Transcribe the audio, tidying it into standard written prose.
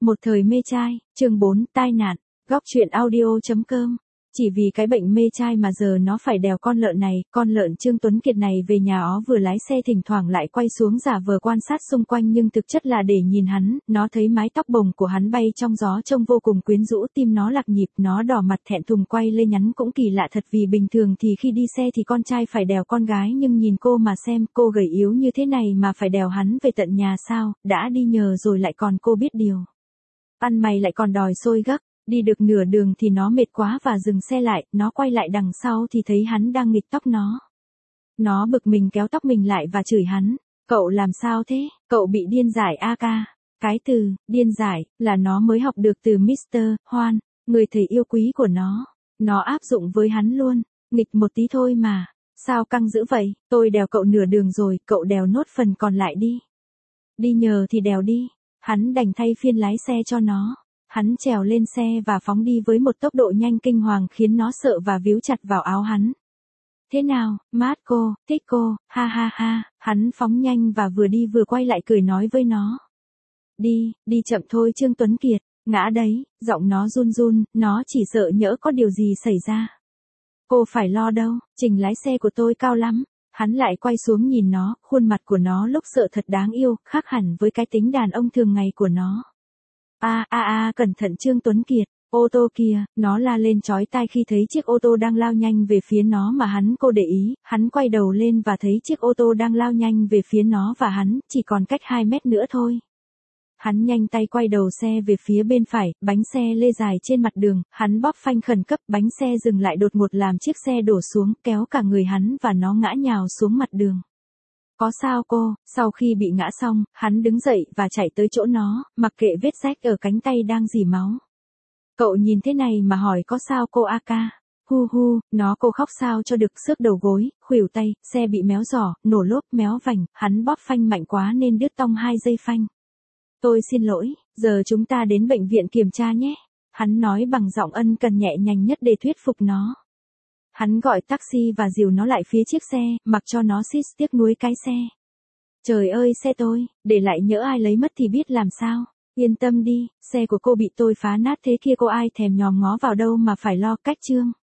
Một thời mê trai, chương 4, tai nạn, góc truyện audio.com. Chỉ vì cái bệnh mê trai mà giờ nó phải đèo con lợn này, con lợn Trương Tuấn Kiệt này về nhà ó vừa lái xe thỉnh thoảng lại quay xuống giả vờ quan sát xung quanh nhưng thực chất là để nhìn hắn, nó thấy mái tóc bồng của hắn bay trong gió trông vô cùng quyến rũ, tim nó lạc nhịp, nó đỏ mặt thẹn thùng quay lên nhắn cũng kỳ lạ thật vì bình thường thì khi đi xe thì con trai phải đèo con gái nhưng nhìn cô mà xem, cô gầy yếu như thế này mà phải đèo hắn về tận nhà sao, đã đi nhờ rồi lại còn cô biết điều. Ăn mày lại còn đòi xôi gấc. Đi được nửa đường thì nó mệt quá và dừng xe lại, nó quay lại đằng sau thì thấy hắn đang nghịch tóc nó. Nó bực mình kéo tóc mình lại và chửi hắn, cậu làm sao thế, cậu bị điên dại a ca. Cái từ, điên dại, là nó mới học được từ Mr. Hoan, người thầy yêu quý của nó. Nó áp dụng với hắn luôn, nghịch một tí thôi mà, sao căng dữ vậy, tôi đèo cậu nửa đường rồi, cậu đèo nốt phần còn lại đi. Đi nhờ thì đèo đi, hắn đành thay phiên lái xe cho nó. Hắn trèo lên xe và phóng đi với một tốc độ nhanh kinh hoàng khiến nó sợ và víu chặt vào áo hắn. Thế nào, mát cô, thích cô, ha ha ha, hắn phóng nhanh và vừa đi vừa quay lại cười nói với nó. Đi chậm thôi Trương Tuấn Kiệt, ngã đấy, giọng nó run run, nó chỉ sợ nhỡ có điều gì xảy ra. Cô phải lo đâu, trình lái xe của tôi cao lắm. Hắn lại quay xuống nhìn nó, khuôn mặt của nó lúc sợ thật đáng yêu, khác hẳn với cái tính đàn ông thường ngày của nó. Cẩn thận Trương Tuấn Kiệt, ô tô kìa, nó la lên chói tai khi thấy chiếc ô tô đang lao nhanh về phía nó mà cô để ý, hắn quay đầu lên và thấy chiếc ô tô đang lao nhanh về phía nó và hắn, chỉ còn cách 2 mét nữa thôi. Hắn nhanh tay quay đầu xe về phía bên phải, bánh xe lê dài trên mặt đường, hắn bóp phanh khẩn cấp, bánh xe dừng lại đột ngột làm chiếc xe đổ xuống, kéo cả người hắn và nó ngã nhào xuống mặt đường. Có sao cô, sau khi bị ngã xong, hắn đứng dậy và chạy tới chỗ nó, mặc kệ vết rách ở cánh tay đang rỉ máu. Cậu nhìn thế này mà hỏi có sao cô a ca. Cô khóc sao cho được xước đầu gối, khuỷu tay, xe bị méo giỏ, nổ lốp méo vành, hắn bóp phanh mạnh quá nên đứt tong 2 dây phanh. Tôi xin lỗi, giờ chúng ta đến bệnh viện kiểm tra nhé. Hắn nói bằng giọng ân cần nhẹ nhàng nhất để thuyết phục nó. Hắn gọi taxi và dìu nó lại phía chiếc xe, mặc cho nó xít tiếc nuối cái xe. Trời ơi xe tôi, để lại nhỡ ai lấy mất thì biết làm sao. Yên tâm đi, xe của cô bị tôi phá nát thế kia cô ai thèm nhòm ngó vào đâu mà phải lo cách Trương.